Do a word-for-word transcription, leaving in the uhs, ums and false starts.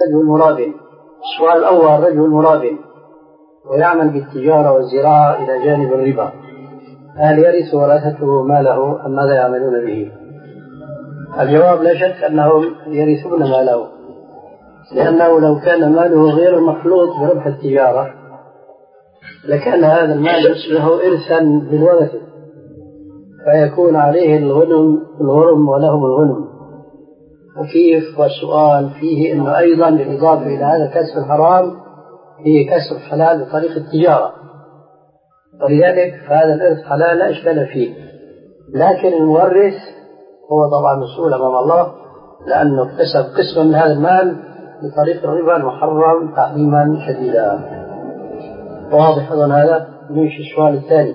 رجل مرابٍ. السؤال الأول: رجل مرابٍ ويعمل بالتجارة والزراعة إلى جانب الربا، هل يرث ورثته ماله أم ماذا يعملون به؟ الجواب: لا شك أنهم يرثون ماله، لأنه لو كان ماله غير مخلوط بربح التجارة لكان هذا المال يصبح إرثا للورثة، فيكون عليه الغنم الغرم ولهم الغنم. وكيف؟ والسؤال فيه أنه أيضا بالإضافة إلى هذا الكسب الحرام فيه كسب حلال بطريق التجارة، ولذلك فهذا الإرث حلال لا إشكال فيه، لكن المورث هو طبعا مسؤول أمام الله لأنه اكتسب قسما من هذا المال بطريق الربا المحرم تحريما شديدا. واضح أظن هذا؟ نمشي السؤال الثاني.